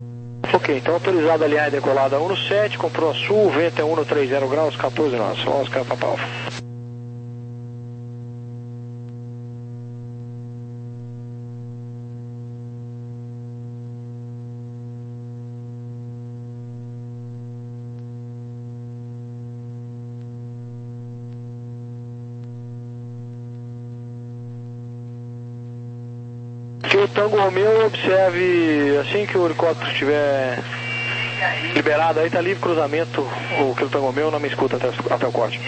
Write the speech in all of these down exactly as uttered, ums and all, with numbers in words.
Ok, então autorizado a linha decolada um no sete, comprou a sul, vento é um no trinta graus, quatorze nós. Oscar Papa Alfa. Que o Tango Romeu observe, assim que o helicóptero estiver liberado, aí tá livre cruzamento, o que o Tango Romeu não me escuta até, até o corte.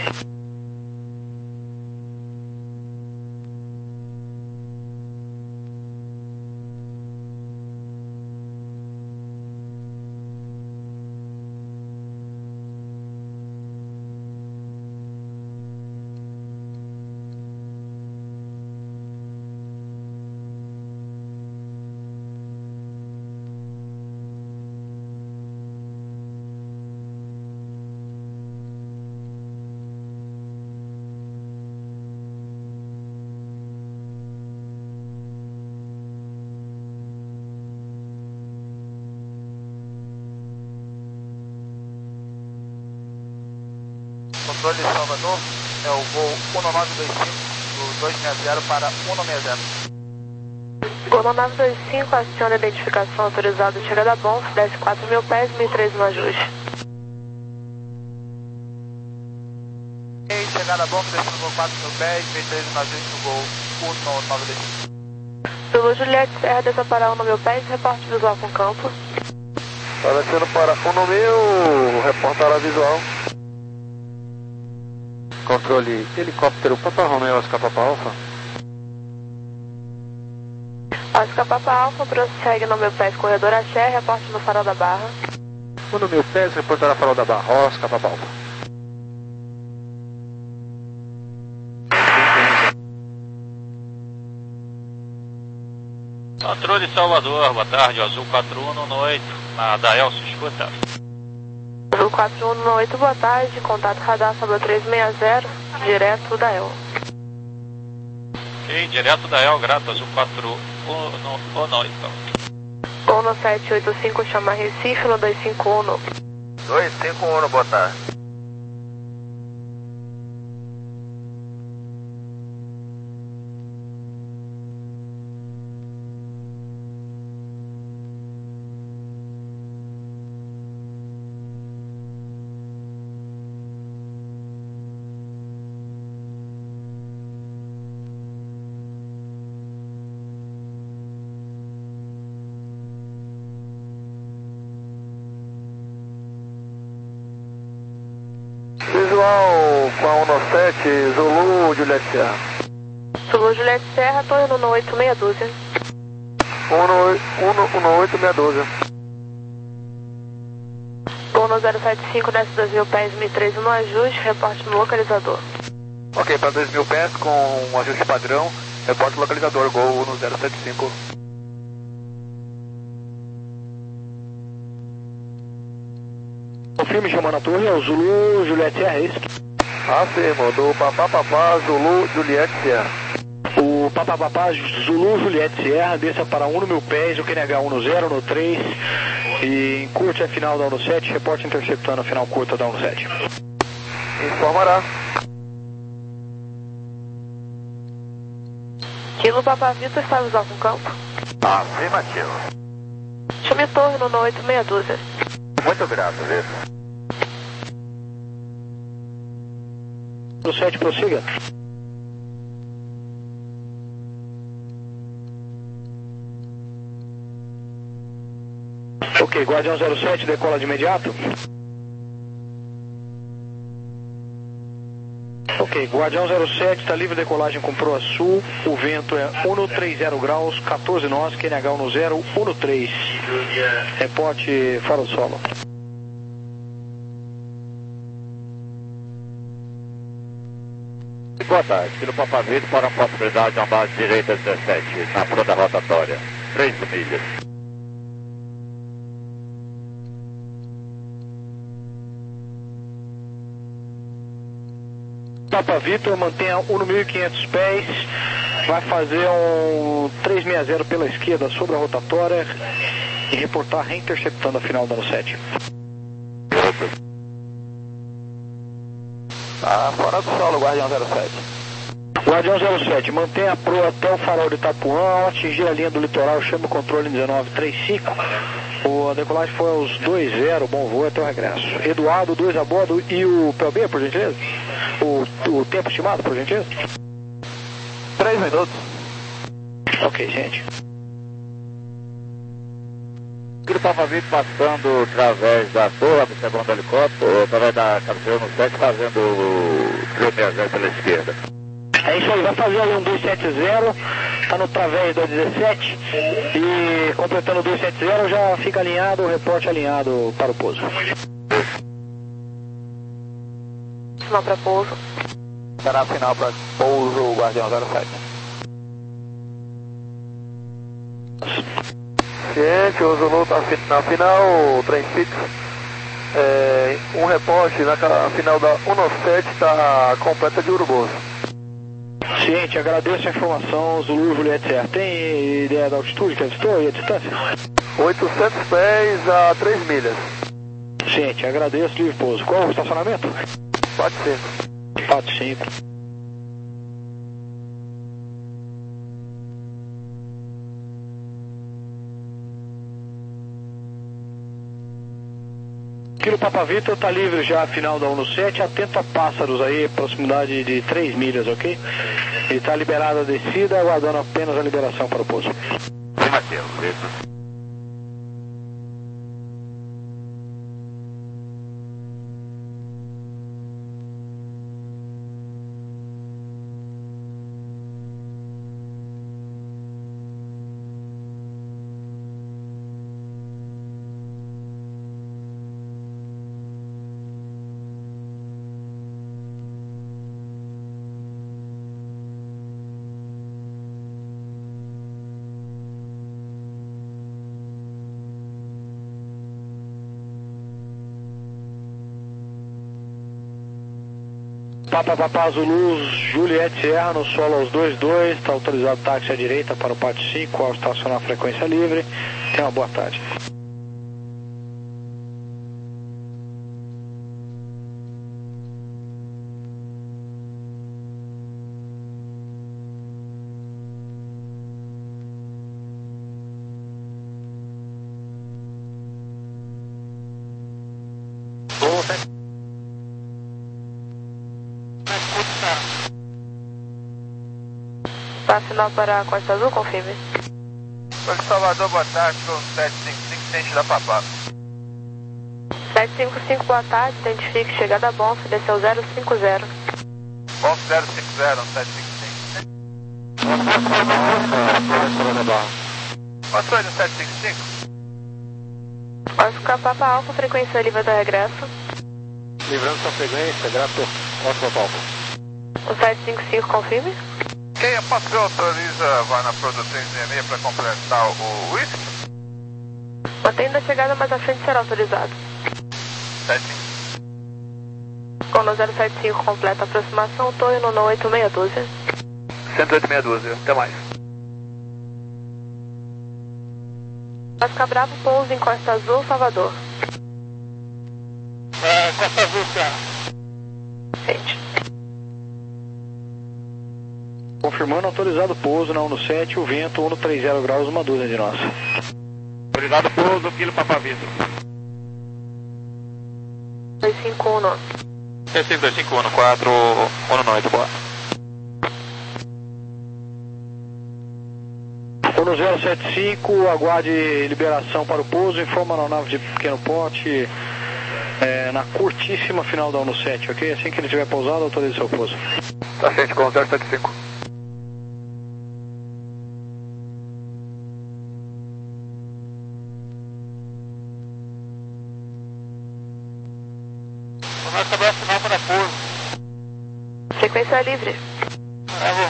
Controle de Salvador, é o voo um nove dois cinco do dois seis zero para um nove zero. Gol um nove dois cinco, aciona a identificação autorizada, chegada a bom, desce quatro mil pés, mil e três no ajuste. E chegada a bom, descendo quatro mil pés, mil e três no ajuste no voo um nove dois cinco. Zulu Juliette Serra, desça para um mil pés, reporte visual com campo. Está descendo para um mil, reportar a visual. Controle helicóptero Papa Romeo Oscar Papa Alfa. Oscar Papa Alfa, prossegue no meu pés, corredor Axé, reporte no farol da Barra. um mil pés, reportará farol da Barra, Oscar Papa Alfa. Controle Salvador, boa tarde, Azul quatro um no oito, na Dael, se escuta. Azul quatro um no oito, boa tarde, contato radar Salvador trezentos e sessenta, direto da E L. Ok, direto da E L, grato, Azul quatro um no oito. um no sete oito cinco, chama Recife, no dois cinco um no. dois cinco um, boa tarde. Visual com a um no sete, Zulu Juliette Serra. Zulu Juliette Serra, tô indo no oito meia dúzia. um no oito meia dúzia. um no zero sete cinco, desce dois mil pés, mil e três no ajuste, reporte no localizador. Ok, para dois mil pés com um ajuste padrão, reporte localizador, Gol no zero sete cinco. Confirme chamando a torre, é o Zulu Juliette Serra, é isso? Afirmo, do Papá Papá Zulu Juliette Serra. O Papa Papá Zulu Juliette Serra, desça para um no mil pés, o Q N H um no zero, no três, e encurte a final da um no sete, reporte interceptando a final curta da um no sete. Informará. Kilo Papa Vitor, está visual com campo. Afirmativo. Chame torre no oito meia dúzia. Muito grato, Vitor. No sete, prossiga. Ok, Guardião zero sete, decola de imediato. Ok, Guardião zero sete, está livre de decolagem com proa sul, o vento é um no trinta graus, quatorze nós, Q N H um no zero, um no três. Reporte faro solo. Boa tarde, pelo Papa Vitor para a possibilidade de uma base direita dezessete, na fronta rotatória, três milhas. Papa Vitor, mantenha um no mil e quinhentos pés, vai fazer um trezentos e sessenta pela esquerda sobre a rotatória e reportar reinterceptando a final da ano sete. Tá fora do solo, Guardião zero sete. Guardião zero sete, mantenha a proa até o farol de Itapuã, ao atingir a linha do litoral, chama o controle dezenove trinta e cinco. O, a decolagem foi aos dois zero, bom voo até o regresso. Eduardo, dois a bordo e o P O B, por gentileza? O, o tempo estimado, por gentileza? três minutos. Ok, gente. Ele estava vindo passando através da torre, observando o helicóptero, através da cabeceira no sete, fazendo o trezentos e sessenta pela esquerda. É isso aí, vai fazer ali um dois sete zero, tá no través do dezessete e completando o dois sete zero já fica alinhado, o reporte alinhado para o pouso. Sinal para pouso. Será a final para pouso, Guardião zero sete. Gente, o Zulu está na final, trem fixo. É, um reporte na final da dezessete está completa de Uruboso. Ciente, agradeço a informação, Zulu Juliette Serra. Tem ideia da altitude que avistou e a distância? oitocentos pés a três milhas. Ciente, agradeço, livre pouso. Qual o estacionamento? quatro cinco. quatro cinco. Kilo Papa Vitor está livre já a final da dezessete, atento a pássaros aí, proximidade de três milhas, ok? Ele está liberado a descida, aguardando apenas a liberação para o pouso. Sim, Matheus, isso. Papa Papa Zulu, Juliette Sierra no solo aos dois dois, está autorizado táxi à direita para o pátio cinco, ao estacionar a frequência livre. Tenha uma boa tarde. Tá sinal para a Costa Azul, confirme. Oi, Salvador, boa tarde, com sete cinco cinco, tente da Papá. sete cinco cinco, boa tarde, identifique chegada a Bonf, desceu zero cinco zero. Bonf zero cinco zero, sete cinco cinco. Quanto foi no sete cinco cinco? Oscar Papa Alfa, frequência livre do regresso. Livrando sua frequência, grato, Oscar Papa Alfa. O sete cinco cinco, confirme. Quem a patroa autoriza vai na produção de engenharia para completar o whisky? Mantendo a chegada mais à frente será autorizado. sete cinco. Cono zero sete cinco, completa a aproximação, torre no oito seis um dois. cento e oito meia dúzia, até mais. Oscar Bravo, pouso em Costa Azul, Salvador. É, Costa Azul, cara. Sente. Confirmando autorizado pouso na dezessete, o vento cento e trinta graus, uma dúzia de nós. Autorizado pouso, Kilo Papa Vitor. dois cinco um nove. T cinco dois cinco um quatro um oito, boa. Ono zero sete cinco, aguarde liberação para o pouso, informa na nave de pequeno porte, é, na curtíssima final da dezessete, ok? Assim que ele estiver pousado, autorize seu pouso. Tá frente com zero sete cinco. Nós também assinar para pouso. Frequência livre. Bravo.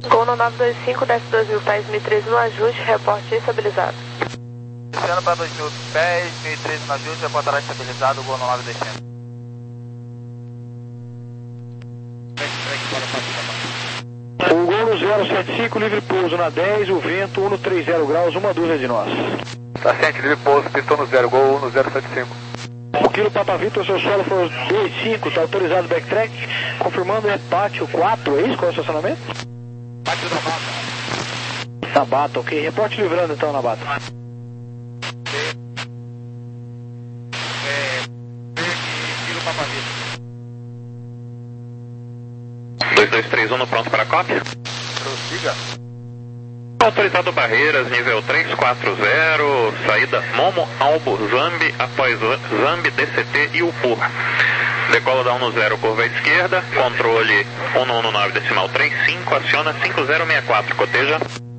Gol no nove dois cinco, desce dois mil pés, mil e treze no ajuste, reporte estabilizado. Descendo para dois mil pés, mil e treze no ajuste, reportará estabilizado, gol no nove dois cinco. O gol no zero sete cinco, livre pouso na dez, o vento um no trinta graus, uma dúzia de nós. Tá ciente, livre pouso, pistão no zero, gol no zero sete cinco. O quilo Papa Vitor, seu solo foi dois cinco, tá autorizado o backtrack, confirmando é pátio quatro, é isso? Qual é o estacionamento? Pátio da Bata. Na Bata, ok. Reporte livrando então na Bata. É, quilo Papa Vitor. dois dois três um no pronto para a cópia. Prossiga. Autorizado Barreiras, nível três quatro zero, saída Momo, Albo, Zambi, após Zambi, D C T e Upur. Decola da um no zero, curva à esquerda, controle um no um no nove decimal trinta e cinco, aciona cinco zero seis quatro, coteja.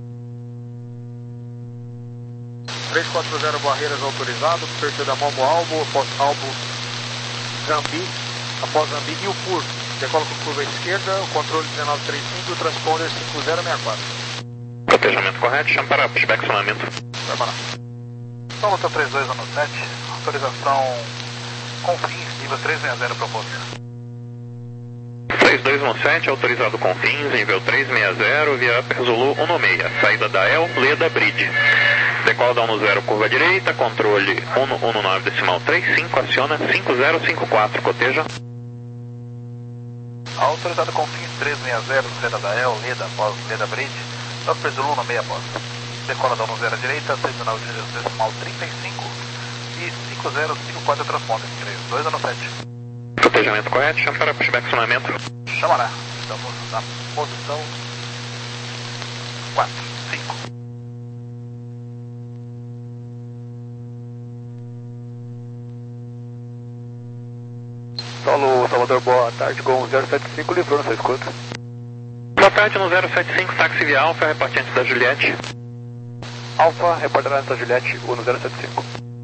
três quatro zero Barreiras autorizado, perfil da Momo Albo, após Albo, Zambi, após Zambi e Upur. Decola com curva à esquerda, o controle dezenove trinta e cinco, o transponder cinco zero seis quatro. Cotejamento correto, chama para pushback acionamento. Vai parar. Então, luta três dois um sete, autorização com fins, nível três seis zero proposto. três dois um sete, autorizado com fins, nível três seis zero, via Upper Zulu um no seis, saída da El, Leda, Bridge. Decola da um no zero, curva direita, controle um no um no nove decimal trinta e cinco, aciona cinco zero cinco quatro, coteja. Autorizado com fins três seis zero, saída da El, Leda, após Leda, Bridge. Upper Zulu um no seis após. Decola da um no zero à direita, saída na decimal trinta e cinco e cinco zero cinco quatro transponder, três dois um sete. Cotejamento correto, chama para pushback acionamento. Chamará. Estamos na posição quatro, cinco. Solo Salvador, boa tarde, com zero sete cinco, livrou nessa escuta. Boa tarde, no zero sete cinco, táxi via Alfa, reportante da Juliette. Alfa, reportará nessa Juliette, um no zero sete cinco.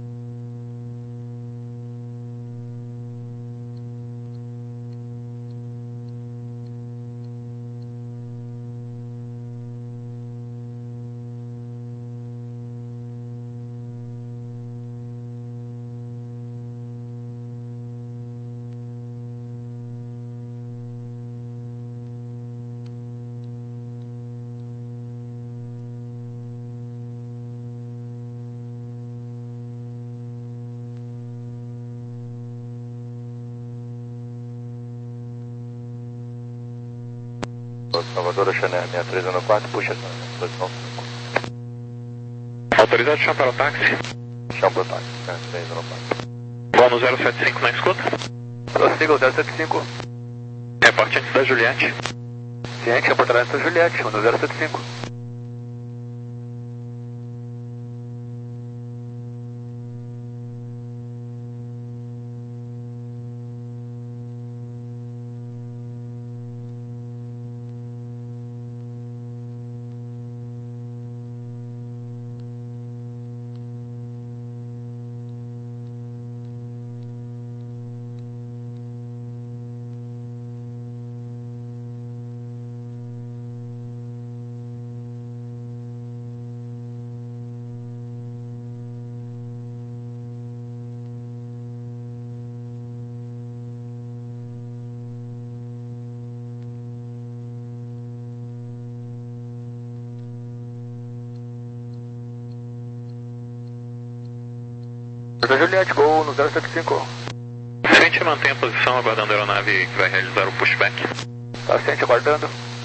Salvador, Chanel, seis três um quatro, puxa dois nove cinco. Autorizado, chama para o táxi. Chama para o táxi, três um quatro. Boa no zero sete cinco na escuta. Prossiga o zero sete cinco. Reportante da Juliette. Ciente, reportará nessa Juliette, um no zero sete cinco. Da Juliette, gol no zero sete cinco. Ciente, mantém a posição aguardando a aeronave que vai realizar o pushback. Tá ciente, aguardando.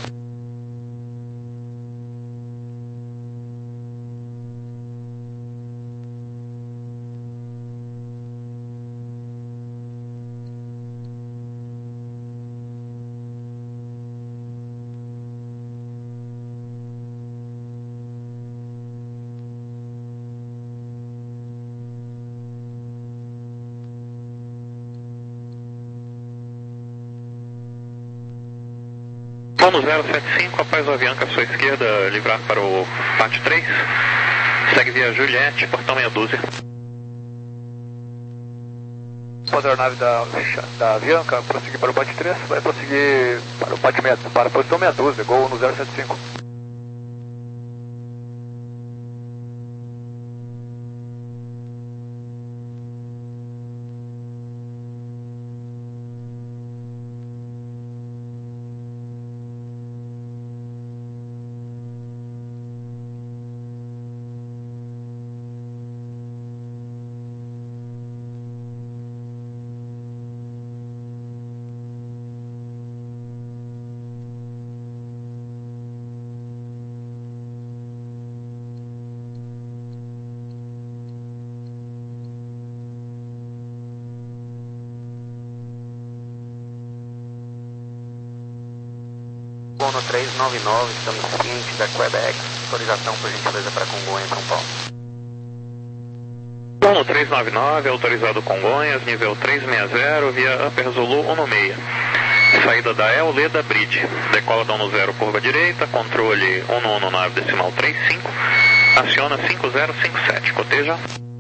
No zero sete cinco, após o Avianca à sua esquerda, livrar para o pátio três. Segue via Juliette, portão meia dúzia. Após a aeronave da, da Avianca prosseguir para o Bate três, vai prosseguir para o Bate meia, para a posição meia dúzia, gol no zero sete cinco. No três nove nove, estamos cientes da Quebec. Autorização, por gentileza, para Congonhas, São Paulo. No três nove nove, autorizado Congonhas, nível três seis zero, via Upper Zulu um seis. Saída da El Leda Bridge. Decola da um zero, curva direita, controle um um nove decimal trinta e cinco. Aciona cinco zero cinco sete, coteja.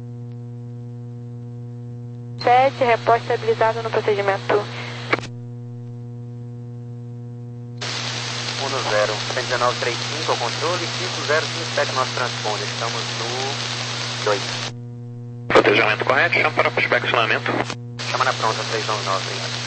sete, repórter estabilizado no procedimento. um zero, cento e dezenove trinta e cinco ao controle, cinco zero cinco sete nosso transponder, estamos no dois. Protejamento correto, chama para pushback acionamento. Chama na pronta, três nove nove, obrigado.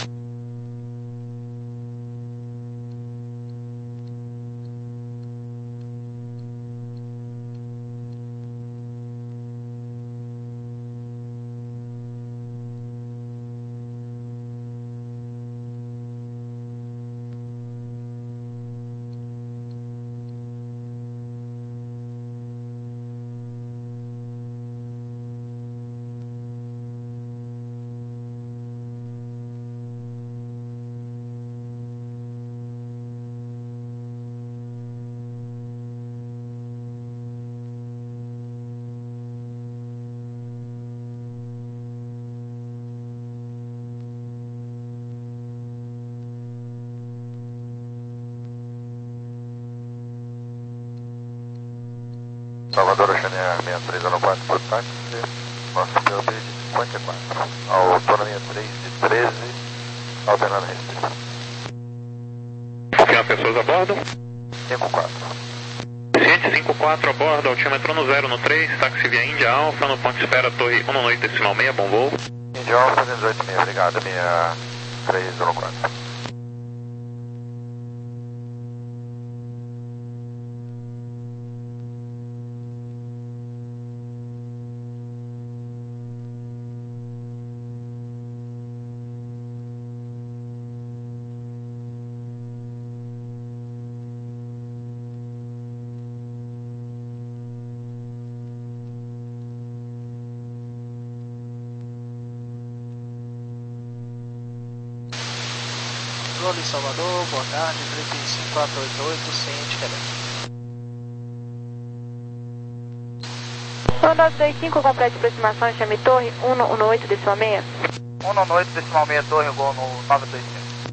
Salvador, Oceania sessenta e três zero quatro, por táxi, nosso P O B de cinquenta e quatro, autonomia três de treze, alternando restrito. Confirma pessoas a bordo? cinco quatro. Ciente cinco quatro a bordo, altímetro no zero no três, táxi via Índia Alfa, no ponto de espera, torre um oito decimal seis, bom voo. Índia Alfa, dezoito oito seis, obrigado, minha três zero quatro. Controle Salvador, boa tarde, trinta e cinco quatrocentos e oitenta e oito, ciente, Quebec. um nove dois cinco, complete aproximação, chame torre um um oito decimal seis. um oito decimal seis, torre, gol no nove dois cinco.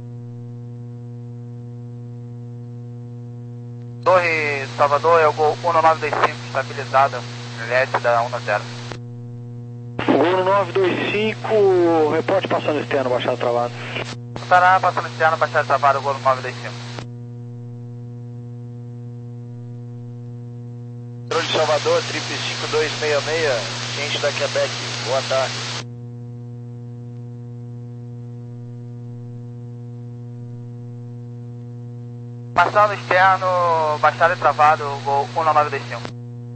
Torre Salvador, é o gol um nove dois cinco, estabilizada, leste da um zero. Gol nove dois cinco, reporte passando externo, baixado travado. Estará passando externo, baixado travado, gol no nove dois cinco. Controle Salvador, triplo cinco dois seis seis, ciente da Quebec, boa tarde. Passando externo, baixado e travado, gol um nove dois cinco.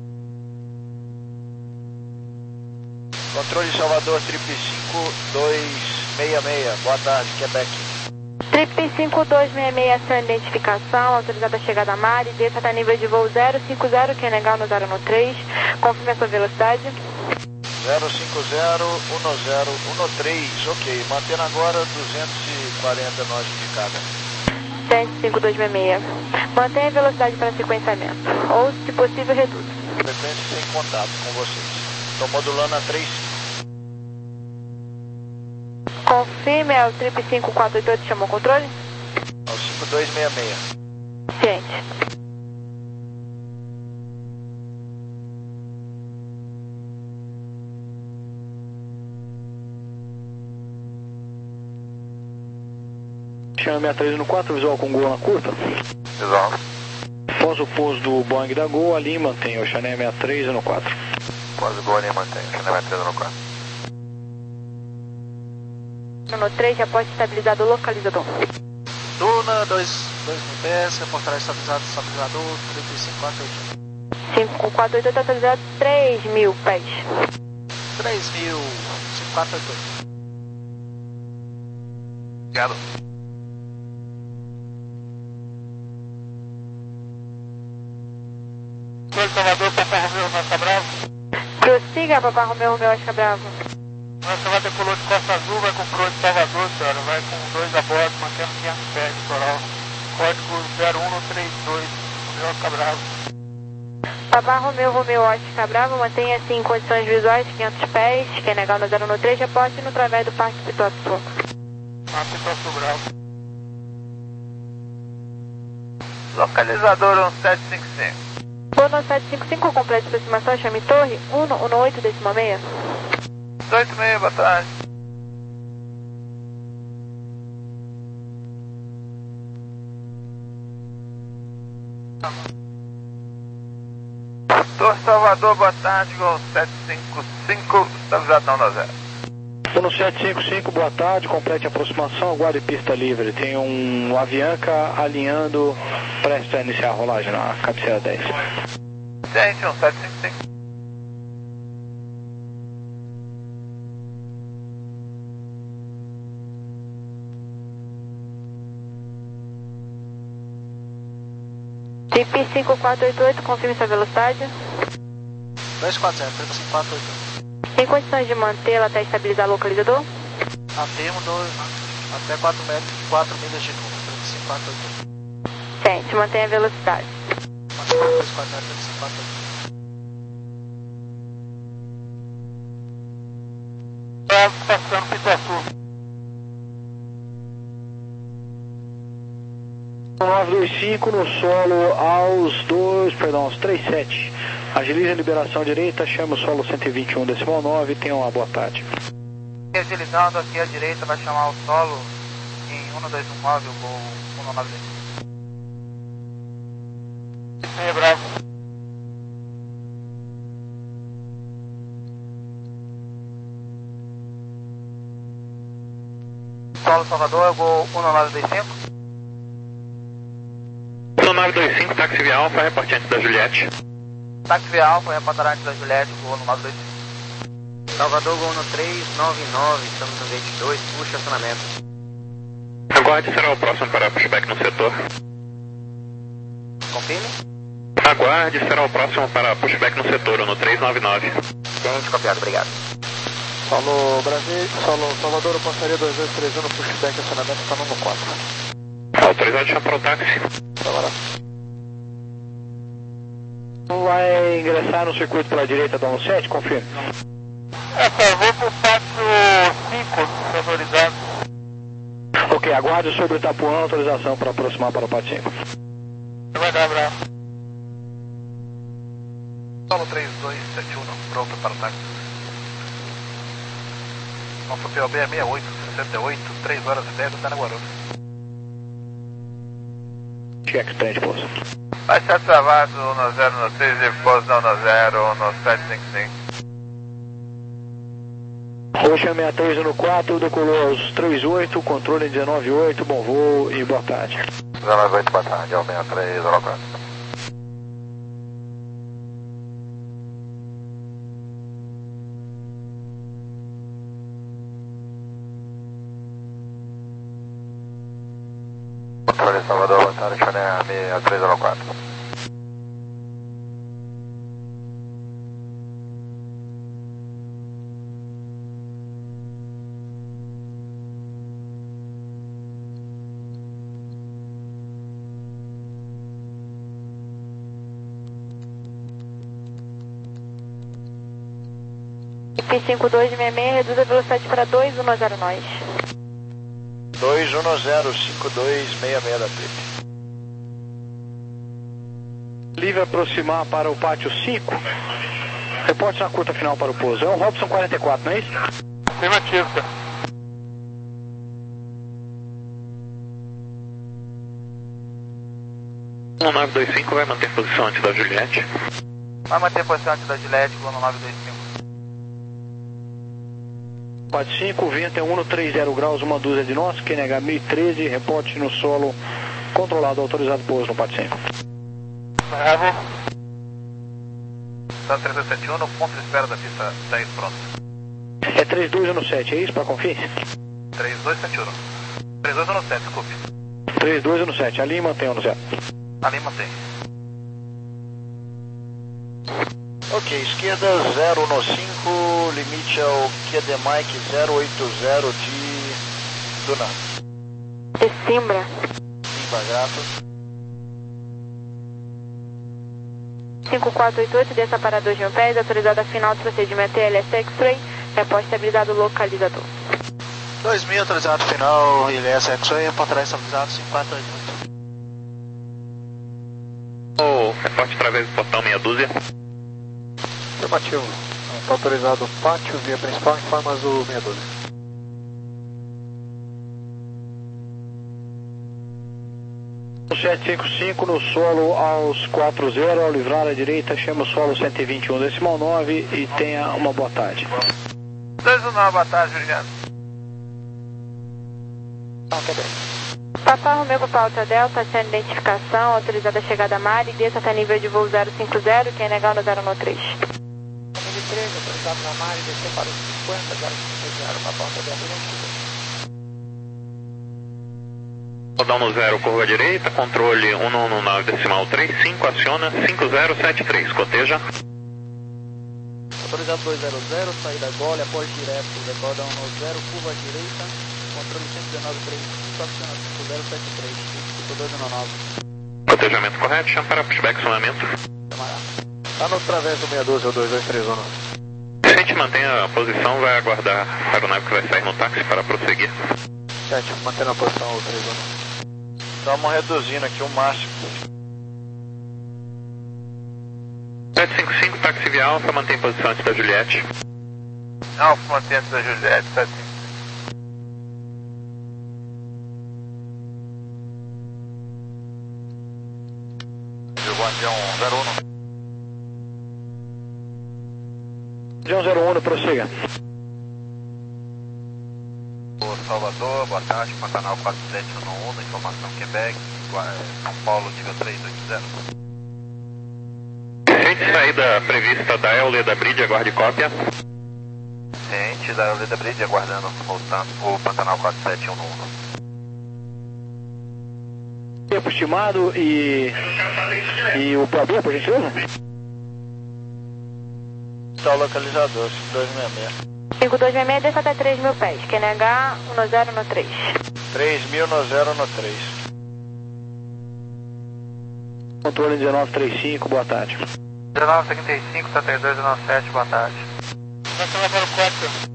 Controle Salvador, triplo cinco dois seis seis, boa tarde, Quebec. Triplo cinco dois seis seis, ação identificação, autorizada a chegada a mar e desça até nível de voo zero cinco zero, que é legal no zero no três. Confirme a sua velocidade. zero cinco zero um zero um três, ok, mantendo agora duzentos e quarenta nós indicada. Ciente cinco dois seis seis. Mantenha a velocidade para sequenciamento, ou, se possível, reduza. Frequência sem contato com vocês. Estou modulando a três cinco. Confirme, é o triplo cinco quatro oito oito, chamou o controle? Ao cinco dois seis seis. Ciente. Chama sessenta e três no quatro, visual com Gol na curta. Visual. Após o pouso do Boeing da Gol, ali mantém o Channel sessenta e três no quatro. Após o Gol, ali mantém o Channel sessenta e três no quatro. No três, reporte estabilizado localizador. Duna, dois mil pés, reportará estabilizado, estabilizador, trinta e cinco, quatro oito. cinco quatro oito oito atualizado, três mil pés. três mil, cinco quatro oito oito. Obrigado. Salvador, Papa Romeu, Oscar Bravo. Prossiga, Papa Romeu, Romeu, Oscar Bravo. Nossa, vai decolou de Costa Azul, vai com proa de Salvador, senhora. Vai com dois a bordo, mantendo quinhentos pés de litoral. Código zero um no trinta e dois, Romeu, Oscar Bravo. Papa Romeu, Romeu, Oscar Bravo, mantenha assim em condições visuais, quinhentos pés. Quem negar no zero um três, reporte no través do Parque Pituaçu. Parque Pituaçu Bravo. Localizador um sete cinco cinco. Bono sete cinco cinco, completa aproximação, chame torre, um um oito, décimo seis. oito e meia, boa tarde. Torre Salvador, boa tarde, Gol sete cinco cinco, estabilizado não na zero. Bono sete cinco cinco, boa tarde, complete a aproximação, aguarde pista livre. Tem um Avianca alinhando, prestes a iniciar a rolagem na cabeceira dez. Gente, um sete cinco cinco. T P cinco quatro oito oito, confirme sua velocidade. dois quatro zero, trinta e cinco, quatro oito oito. Tem condições de mantê-la até estabilizar o localizador? A termo, dois, até quatro metros, quatro milhas de número, trinta e cinco, quatro oito oito. Gente, mantenha a velocidade. dois quatro zero, trinta e cinco, quatro oito oito. Bravo, passando Pituaçu. nove dois cinco no solo aos dois, perdão, aos três sete. Agilize a liberação direita, chama o solo cento e vinte e um decimal nove, tenha uma boa tarde. Agilizando aqui à direita, vai chamar o solo em um dois um nove, o Gol um nove dois. É, bravo. Solo Salvador, é o Gol um nove dois cinco. um nove dois cinco, táxi via Alfa, reporte antes da Juliette. Táxi via Alfa, reportará antes da Juliette, Gol um nove dois cinco. Salvador, Gol no três nove nove, estamos no gate dois, puxa acionamento. Aguarde, será o próximo para pushback no setor. Confirme? Aguarde, será o próximo para pushback no setor, no três nove nove. Gente, copiado, obrigado. Solo Brasil, Solo Salvador, eu passaria dois dois três um no pushback, acionamento está no quatro. Autorizado de chamar para o táxi. Vai ingressar no circuito pela direita do um sete, confirme. É, só vou pro pátio cinco, autorizado. Ok, aguarde sobre Itapuã, autorização para aproximar para o pátio cinco. Vai dar, bravo. Solo três dois sete um, pronto para o táxi. Nosso P O B é seis oito sessenta e oito, três horas e dez, está na Guarulhos. Check, trem de pouso. Vai ser travado um zero no três e pouso um zero no sete cinco cinco. Ocean sessenta e três no quatro, decolou aos três oito, controle dezenove oito, bom voo e boa tarde. dezenove oito, boa tarde, é o sessenta e três, zero quatro. Controle Salvador, boa tarde, Chanel sessenta e três, zero quatro. P cinco dois seis seis, reduz a velocidade para dois um zero nós. dois um zero cinco dois seis seis da P I P. Livre aproximar para o pátio cinco. Reporte na curta final para o pouso. É o Robson quarenta e quatro, não é isso? Afirmativo, tá? um nove dois cinco vai manter posição antes da Juliette. Vai manter posição antes da Juliette, um nove dois cinco. Quatro cinco, vento é um no trinta graus, uma dúzia de nós, Q N H mil e treze, reporte no solo, controlado, autorizado pouso no quatro cinco. Bravo. Tá três dois sete um, no ponto de espera da pista dez, pronto. É três dois um sete, é isso para conferir? três dois sete um. três dois um sete, desculpe. três dois um sete, ali mantém o zero. Ali mantém. Ok, esquerda zero um cinco, limite ao Q D Mike zero oito zero de Duna. De Simbra. Simba, grato. cinco quatro oito oito, desça para dois mil pés, autorizada final do procedimento T L S X-Ray, reporte estabilizado localizador. dois mil, autorizado final, L S X-Ray, reportará estabilizado cinco quatro oito oito. O reporte através do portão meia dúzia. Afirmativo. Está autorizado o pátio, via principal, informa azul meia dúzia. sete cinco cinco no solo aos quatro zero, ao livrar à direita, chama o solo cento e vinte e um decimal nove e tenha uma boa tarde. dois um nove, boa tarde, obrigado. Ok, bem. Papa Romeo Papa Alta Delta, sem identificação, autorizada a chegada a Mari, desça até nível de voo zero cinco zero, quem negar no zero um três. Nível três, autorizado na Mari, descer para o cinquenta, zero cinco zero, Papa Alta Delta, identificação. Rodão no zero, curva direita, controle um um nove decimal trinta e cinco, aciona cinco zero sete três, coteja. Autorizado dois zero zero, saída gole, após direto, recordam no zero, curva direita, controle cento e dezenove trinta e cinco, aciona cinco zero sete três, cinco dois um nove. Cotejamento correto, chama para pushback sonamento. Está no través do meia dúzia ou dois dois três um. Se a gente mantém a posição, vai aguardar a aeronave que vai sair no táxi para prosseguir. sete, mantendo a posição o três um. Estamos reduzindo aqui o máximo. sete cinco cinco, táxi via Alfa, mantém posição antes da Juliette. Alfa, mantém antes da Juliette, sete cinco. Guardião zero um. Guardião zero um, prossiga. Salvador, boa tarde, Pantanal quatro sete um um, informação Quebec, São Paulo, nível três oito zero. Ciente saída prevista da Euler da Bridge, aguarde cópia. Ciente da Euler da Bridge, aguardando o Pantanal quatro sete um um. Tempo estimado e, e o P B, por gentileza? Está o localizador, cinco dois seis seis. cinco dois seis seis, desça até três mil pés, Q N H um zero um três. três mil no zero no três. Controle dezenove trinta e cinco, boa tarde. dezenove trinta e cinco, tá três dois um sete, boa tarde. Vai chamar para o quatro.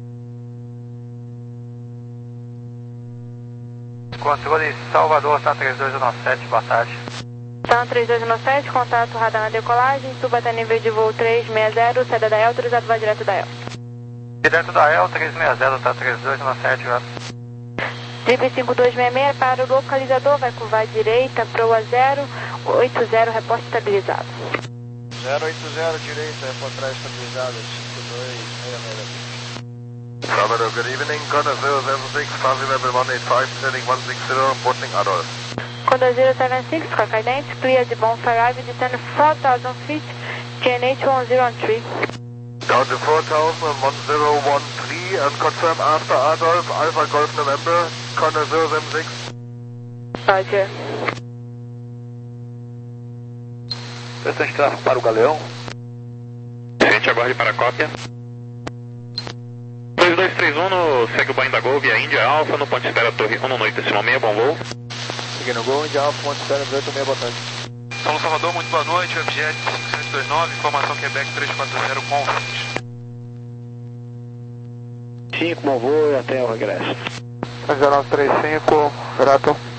Controle Salvador, tá três dois um sete, boa tarde. Tá três dois um sete, contato radar na decolagem, suba até nível de voo três seis zero, saída da E L, autorizado vai direto da E L. Direto da E L, três seis zero, tá três dois um sete, graças. Trip cinco dois seis seis, para o localizador, vai curvar à direita, proa zero oito zero, reporte estabilizado. zero oito zero, direita, reportar estabilizado, cinco dois seis seis. Salvador, good evening, Contact zero seven six, Fuzzy Level one eight five, descending one six zero, reporting Adolf. Contact zero seven six, Cockidance, clear de Bonfire Drive, descend four thousand feet, G N H one zero three. Down to four thousand and one zero one three, and confirm after Adolf, Alpha Golf November, Contact zero seven six. Roger. Prestante de tráfego para o Galeão. Ciente, aguarde para a cópia. dois dois três um, no, segue o Boeing da Gol via Índia Alfa, no ponto de espera Torre um oito decimal seis, bom voo. Seguindo o Gol, Índia Alfa, ponto de espera dezoito seis, boa tarde. São Salvador, muito boa noite, Objet cinco sete dois nove, informação Quebec três quatro zero, Conference. cinco, bom voo e até o regresso. zero nove três cinco, grato.